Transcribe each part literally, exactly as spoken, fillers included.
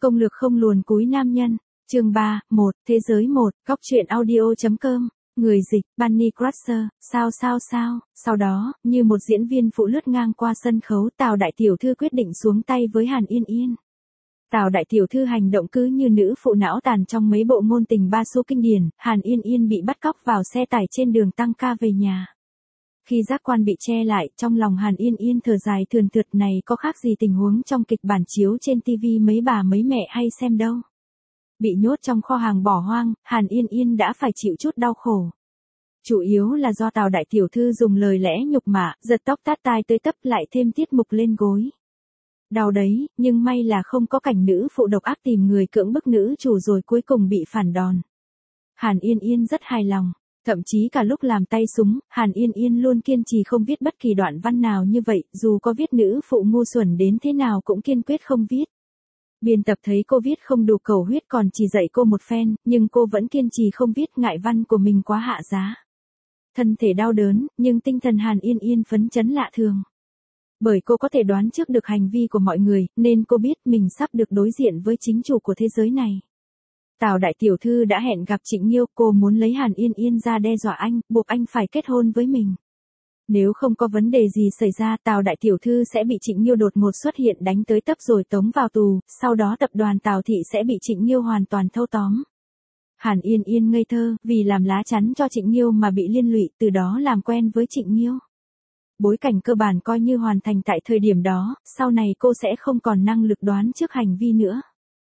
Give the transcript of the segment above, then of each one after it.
Công lược không luồn cúi nam nhân. Chương ba, một, thế giới một, góc truyện audio.com. Người dịch, Bunny Crusher, sao sao sao, sau đó, như một diễn viên phụ lướt ngang qua sân khấu, Tào đại tiểu thư quyết định xuống tay với Hàn Yên Yên. Tào đại tiểu thư hành động cứ như nữ phụ não tàn trong mấy bộ ngôn tình ba số kinh điển, Hàn Yên Yên bị bắt cóc vào xe tải trên đường tăng ca về nhà. Khi giác quan bị che lại, trong lòng Hàn Yên Yên thở dài thườn thượt, này có khác gì tình huống trong kịch bản chiếu trên tivi mấy bà mấy mẹ hay xem đâu. Bị nhốt trong kho hàng bỏ hoang, Hàn Yên Yên đã phải chịu chút đau khổ. Chủ yếu là do Tào đại tiểu thư dùng lời lẽ nhục mạ, giật tóc tát tai tới tấp lại thêm tiết mục lên gối. Đau đấy, nhưng may là không có cảnh nữ phụ độc ác tìm người cưỡng bức nữ chủ rồi cuối cùng bị phản đòn. Hàn Yên Yên rất hài lòng. Thậm chí cả lúc làm tay súng, Hàn Yên Yên luôn kiên trì không viết bất kỳ đoạn văn nào như vậy, dù có viết nữ phụ ngu xuẩn đến thế nào cũng kiên quyết không viết. Biên tập thấy cô viết không đủ cầu huyết còn chỉ dạy cô một phen, nhưng cô vẫn kiên trì không viết, ngại văn của mình quá hạ giá. Thân thể đau đớn, nhưng tinh thần Hàn Yên Yên phấn chấn lạ thường. Bởi cô có thể đoán trước được hành vi của mọi người, nên cô biết mình sắp được đối diện với chính chủ của thế giới này. Tào đại tiểu thư đã hẹn gặp Trịnh Nghiêu, cô muốn lấy Hàn Yên Yên ra đe dọa anh, buộc anh phải kết hôn với mình. Nếu không có vấn đề gì xảy ra, Tào đại tiểu thư sẽ bị Trịnh Nghiêu đột ngột xuất hiện đánh tới tấp rồi tống vào tù, sau đó tập đoàn Tào thị sẽ bị Trịnh Nghiêu hoàn toàn thâu tóm. Hàn Yên Yên ngây thơ, vì làm lá chắn cho Trịnh Nghiêu mà bị liên lụy, từ đó làm quen với Trịnh Nghiêu. Bối cảnh cơ bản coi như hoàn thành tại thời điểm đó, sau này cô sẽ không còn năng lực đoán trước hành vi nữa.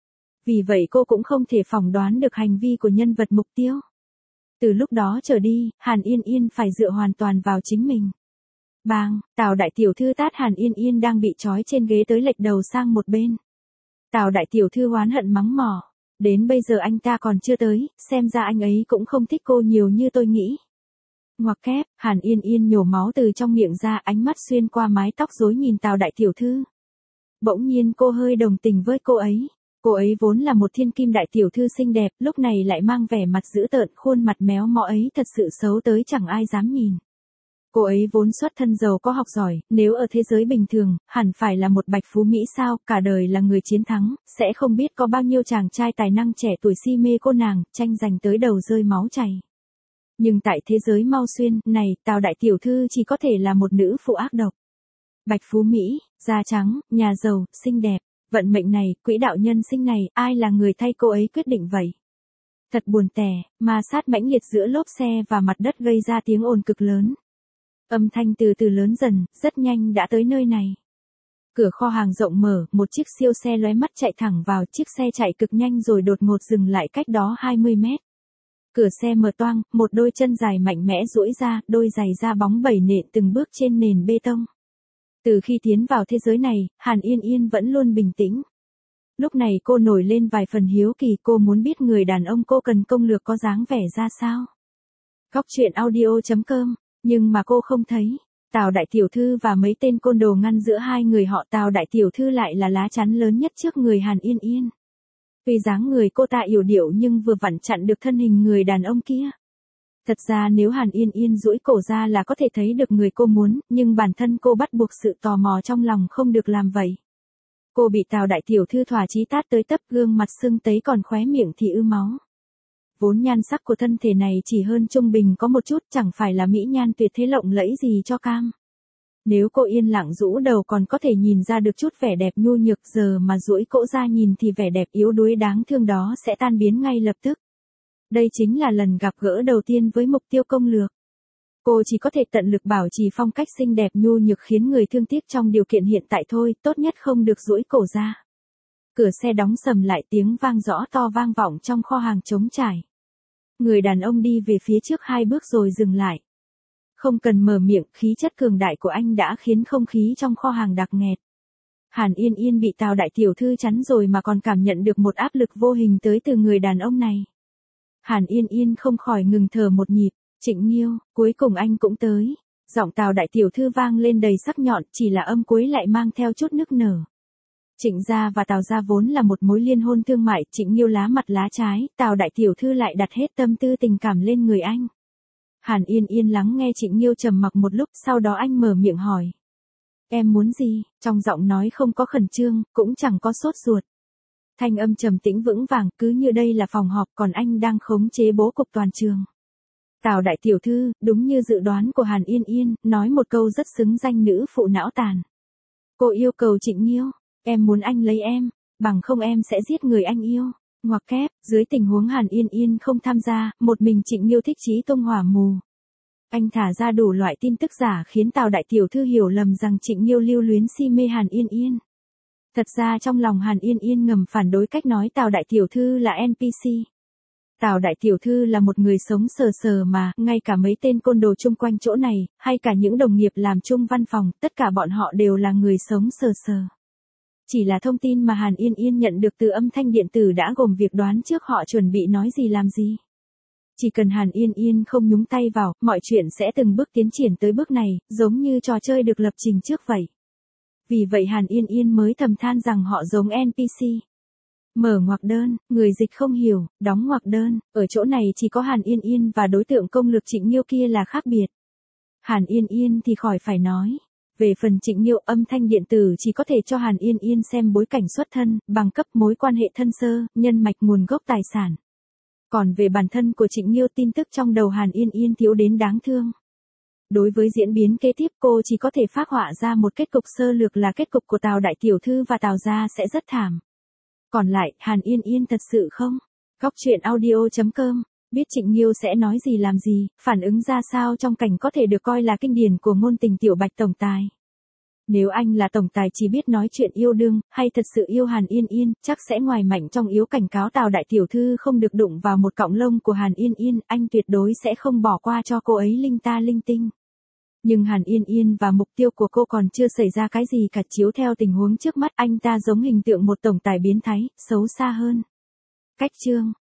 Vì vậy cô cũng không thể phỏng đoán được hành vi của nhân vật mục tiêu. Từ lúc đó trở đi, Hàn Yên Yên phải dựa hoàn toàn vào chính mình. Bang, Tào đại tiểu thư tát Hàn Yên Yên đang bị trói trên ghế tới lệch đầu sang một bên. Tào đại tiểu thư oán hận mắng mỏ. Đến bây giờ anh ta còn chưa tới, xem ra anh ấy cũng không thích cô nhiều như tôi nghĩ. Ngoặc kép, Hàn Yên Yên nhổ máu từ trong miệng ra, ánh mắt xuyên qua mái tóc rối nhìn Tào đại tiểu thư. Bỗng nhiên cô hơi đồng tình với cô ấy. Cô ấy vốn là một thiên kim đại tiểu thư xinh đẹp, lúc này lại mang vẻ mặt dữ tợn, khuôn mặt méo mó ấy thật sự xấu tới chẳng ai dám nhìn. Cô ấy vốn xuất thân giàu có học giỏi, nếu ở thế giới bình thường, hẳn phải là một bạch phú mỹ sao, cả đời là người chiến thắng, sẽ không biết có bao nhiêu chàng trai tài năng trẻ tuổi si mê cô nàng, tranh giành tới đầu rơi máu chảy. Nhưng tại thế giới Mao Xuyên này, Tào đại tiểu thư chỉ có thể là một nữ phụ ác độc. Bạch phú mỹ, da trắng, nhà giàu, xinh đẹp. Vận mệnh này, quỹ đạo nhân sinh này, ai là người thay cô ấy quyết định vậy? Thật buồn tẻ, ma sát mãnh liệt giữa lốp xe và mặt đất gây ra tiếng ồn cực lớn. Âm thanh từ từ lớn dần, rất nhanh đã tới nơi này. Cửa kho hàng rộng mở, một chiếc siêu xe lóe mắt chạy thẳng vào, chiếc xe chạy cực nhanh rồi đột ngột dừng lại cách đó hai mươi mét. Cửa xe mở toang, một đôi chân dài mạnh mẽ duỗi ra, đôi giày da bóng bẩy nện từng bước trên nền bê tông. Từ khi tiến vào thế giới này, Hàn Yên Yên vẫn luôn bình tĩnh. Lúc này cô nổi lên vài phần hiếu kỳ, cô muốn biết người đàn ông cô cần công lược có dáng vẻ ra sao. Góc truyện audio.com, nhưng mà cô không thấy. Tào đại tiểu thư và mấy tên côn đồ ngăn giữa hai người họ, Tào đại tiểu thư lại là lá chắn lớn nhất trước người Hàn Yên Yên. Tuy dáng người cô ta yểu điệu nhưng vừa vặn chặn được thân hình người đàn ông kia. Thật ra nếu Hàn Yên Yên duỗi cổ ra là có thể thấy được người cô muốn, nhưng bản thân cô bắt buộc sự tò mò trong lòng không được làm vậy. Cô bị Tào đại tiểu thư thỏa chí tát tới tấp, gương mặt sưng tấy còn khóe miệng thì ư máu. Vốn nhan sắc của thân thể này chỉ hơn trung bình có một chút, chẳng phải là mỹ nhan tuyệt thế lộng lẫy gì cho cam. Nếu cô yên lặng rũ đầu còn có thể nhìn ra được chút vẻ đẹp nhu nhược, giờ mà duỗi cổ ra nhìn thì vẻ đẹp yếu đuối đáng thương đó sẽ tan biến ngay lập tức. Đây chính là lần gặp gỡ đầu tiên với mục tiêu công lược. Cô chỉ có thể tận lực bảo trì phong cách xinh đẹp nhu nhược khiến người thương tiếc trong điều kiện hiện tại thôi, tốt nhất không được duỗi cổ ra. Cửa xe đóng sầm lại, tiếng vang rõ to vang vọng trong kho hàng trống trải. Người đàn ông đi về phía trước hai bước rồi dừng lại. Không cần mở miệng, khí chất cường đại của anh đã khiến không khí trong kho hàng đặc nghẹt. Hàn Yên Yên bị Tào đại tiểu thư chắn rồi mà còn cảm nhận được một áp lực vô hình tới từ người đàn ông này. Hàn Yên Yên không khỏi ngừng thở một nhịp. Trịnh Nghiêu, cuối cùng anh cũng tới. Giọng Tào đại tiểu thư vang lên đầy sắc nhọn, chỉ là âm cuối lại mang theo chút nức nở. Trịnh gia và Tào gia vốn là một mối liên hôn thương mại, Trịnh Nghiêu lá mặt lá trái, Tào đại tiểu thư lại đặt hết tâm tư tình cảm lên người anh. Hàn Yên Yên lắng nghe Trịnh Nghiêu trầm mặc một lúc, sau đó anh mở miệng hỏi. Em muốn gì? Trong giọng nói không có khẩn trương, cũng chẳng có sốt ruột. Thanh âm trầm tĩnh vững vàng, cứ như đây là phòng họp còn anh đang khống chế bố cục toàn trường. Tào đại tiểu thư, đúng như dự đoán của Hàn Yên Yên, nói một câu rất xứng danh nữ phụ não tàn. Cô yêu cầu Trịnh Nghiêu, em muốn anh lấy em, bằng không em sẽ giết người anh yêu. Ngoặc kép, dưới tình huống Hàn Yên Yên không tham gia, một mình Trịnh Nghiêu thích chí tung hỏa mù. Anh thả ra đủ loại tin tức giả khiến Tào đại tiểu thư hiểu lầm rằng Trịnh Nghiêu lưu luyến si mê Hàn Yên Yên. Thật ra trong lòng Hàn Yên Yên ngầm phản đối cách nói Tào đại tiểu thư là en pê xê. Tào đại tiểu thư là một người sống sờ sờ mà, ngay cả mấy tên côn đồ chung quanh chỗ này, hay cả những đồng nghiệp làm chung văn phòng, tất cả bọn họ đều là người sống sờ sờ. Chỉ là thông tin mà Hàn Yên Yên nhận được từ âm thanh điện tử đã gồm việc đoán trước họ chuẩn bị nói gì làm gì. Chỉ cần Hàn Yên Yên không nhúng tay vào, mọi chuyện sẽ từng bước tiến triển tới bước này, giống như trò chơi được lập trình trước vậy. Vì vậy Hàn Yên Yên mới thầm than rằng họ giống en pê xê. Mở ngoặc đơn, người dịch không hiểu, đóng ngoặc đơn, ở chỗ này chỉ có Hàn Yên Yên và đối tượng công lược Trịnh Nghiêu kia là khác biệt. Hàn Yên Yên thì khỏi phải nói. Về phần Trịnh Nghiêu, âm thanh điện tử chỉ có thể cho Hàn Yên Yên xem bối cảnh xuất thân, bằng cấp, mối quan hệ thân sơ, nhân mạch, nguồn gốc tài sản. Còn về bản thân của Trịnh Nghiêu, tin tức trong đầu Hàn Yên Yên thiếu đến đáng thương. Đối với diễn biến kế tiếp, cô chỉ có thể phác họa ra một kết cục sơ lược là kết cục của Tào đại tiểu thư và Tào gia sẽ rất thảm. Còn lại, Hàn Yên Yên thật sự không? Góc truyện audio chấm com, biết Trịnh Nghiêu sẽ nói gì làm gì, phản ứng ra sao trong cảnh có thể được coi là kinh điển của ngôn tình tiểu bạch tổng tài. Nếu anh là tổng tài chỉ biết nói chuyện yêu đương, hay thật sự yêu Hàn Yên Yên, chắc sẽ ngoài mạnh trong yếu cảnh cáo Tào đại tiểu thư không được đụng vào một cọng lông của Hàn Yên Yên, anh tuyệt đối sẽ không bỏ qua cho cô ấy linh ta linh tinh. Nhưng Hàn Yên Yên và mục tiêu của cô còn chưa xảy ra cái gì cả, chiếu theo tình huống trước mắt anh ta giống hình tượng một tổng tài biến thái, xấu xa hơn. Cách chương